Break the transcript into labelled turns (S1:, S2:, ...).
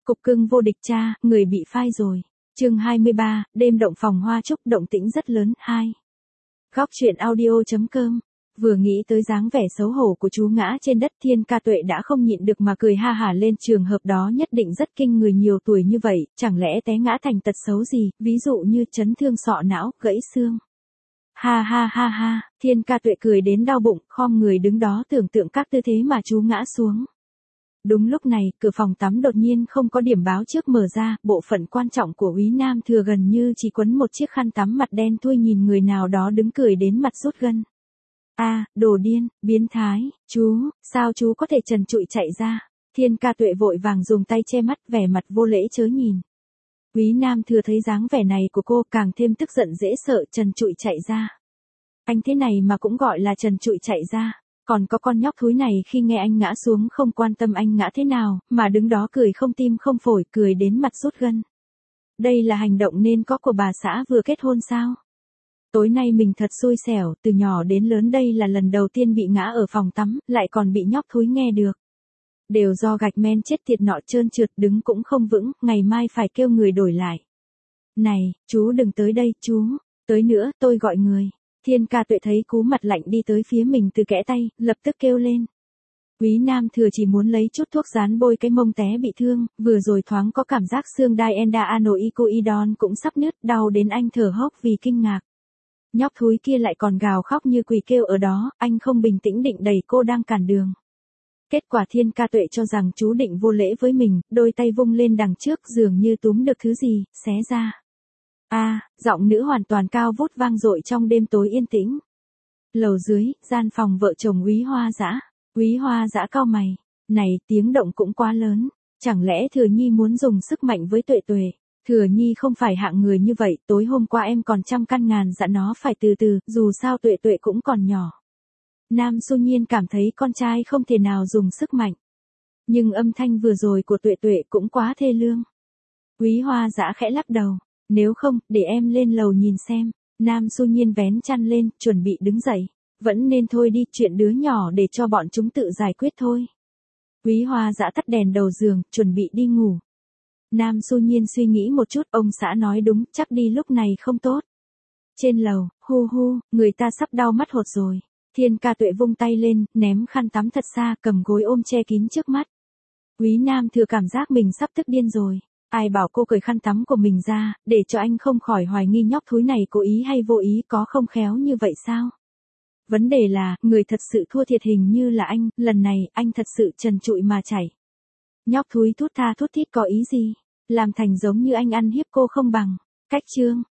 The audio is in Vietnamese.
S1: Cục cưng vô địch cha, người bị phai rồi. Chương 23, đêm động phòng hoa trúc, động tĩnh rất lớn. 2. Góc truyện audio.com. Vừa nghĩ tới dáng vẻ xấu hổ của chú ngã trên đất, Thiên Ca Tuệ đã không nhịn được mà cười ha hả lên. Trường hợp đó nhất định rất kinh người, nhiều tuổi như vậy, chẳng lẽ té ngã thành tật xấu gì, ví dụ như chấn thương sọ não, gãy xương. Ha ha ha ha, Thiên Ca Tuệ cười đến đau bụng, khom người đứng đó tưởng tượng các tư thế mà chú ngã xuống. Đúng lúc này, cửa phòng tắm đột nhiên không có điểm báo trước mở ra, bộ phận quan trọng của Úy Nam Thừa gần như chỉ quấn một chiếc khăn tắm mặt đen thui nhìn người nào đó đứng cười đến mặt rút gân. A, đồ điên, biến thái, chú, sao chú có thể trần trụi chạy ra? Thiên Ca Tuệ vội vàng dùng tay che mắt, vẻ mặt vô lễ chớ nhìn. Úy Nam Thừa thấy dáng vẻ này của cô càng thêm tức giận dễ sợ, trần trụi chạy ra. Anh thế này mà cũng gọi là trần trụi chạy ra. Còn có con nhóc thúi này khi nghe anh ngã xuống không quan tâm anh ngã thế nào, mà đứng đó cười không tim không phổi, cười đến mặt rút gân. Đây là hành động nên có của bà xã vừa kết hôn sao? Tối nay mình thật xui xẻo, từ nhỏ đến lớn đây là lần đầu tiên bị ngã ở phòng tắm, lại còn bị nhóc thúi nghe được. Đều do gạch men chết tiệt nọ trơn trượt, đứng cũng không vững, ngày mai phải kêu người đổi lại. Này, chú đừng tới đây, chú, tới nữa, tôi gọi người. Thiên Ca Tuệ thấy cú mặt lạnh đi tới phía mình từ kẽ tay, lập tức kêu lên. Úy Nam Thừa chỉ muốn lấy chút thuốc dán bôi cái mông té bị thương, vừa rồi thoáng có cảm giác xương dienda-anoicoidon cũng sắp nứt, đau đến anh thở hốc vì kinh ngạc. Nhóc thúi kia lại còn gào khóc như quỷ kêu ở đó, anh không bình tĩnh định đẩy cô đang cản đường. Kết quả Thiên Ca Tuệ cho rằng chú định vô lễ với mình, đôi tay vung lên đằng trước dường như túm được thứ gì, xé ra. Giọng nữ hoàn toàn cao vút vang dội trong đêm tối yên tĩnh. Lầu dưới, gian phòng vợ chồng Úy Hoa Dã. Úy Hoa Dã cau mày. Này, tiếng động cũng quá lớn. Chẳng lẽ Thừa Nhi muốn dùng sức mạnh với Tuệ Tuệ? Thừa Nhi không phải hạng người như vậy, tối hôm qua em còn trăm căn ngàn dặn nó phải từ từ, dù sao Tuệ Tuệ cũng còn nhỏ. Nam Xu Nhiên cảm thấy con trai không thể nào dùng sức mạnh. Nhưng âm thanh vừa rồi của Tuệ Tuệ cũng quá thê lương. Úy Hoa Dã khẽ lắc đầu. Nếu không, để em lên lầu nhìn xem. Nam Xu Nhiên vén chăn lên, chuẩn bị đứng dậy. Vẫn nên thôi đi, chuyện đứa nhỏ để cho bọn chúng tự giải quyết thôi. Úy Hoa Dã tắt đèn đầu giường, chuẩn bị đi ngủ. Nam Xu Nhiên suy nghĩ một chút, ông xã nói đúng, chắc đi lúc này không tốt. Trên lầu, người ta sắp đau mắt hột rồi. Thiên Ca Tuệ vung tay lên, ném khăn tắm thật xa, cầm gối ôm che kín trước mắt. Úy Nam Thừa cảm giác mình sắp tức điên rồi. Ai bảo cô cởi khăn tắm của mình ra, để cho anh không khỏi hoài nghi nhóc thúi này cố ý hay vô ý, có không khéo như vậy sao? Vấn đề là, người thật sự thua thiệt hình như là anh, lần này, anh thật sự trần trụi mà chảy. Nhóc thúi thút tha thút thít có ý gì? Làm thành giống như anh ăn hiếp cô không bằng. Cách chương.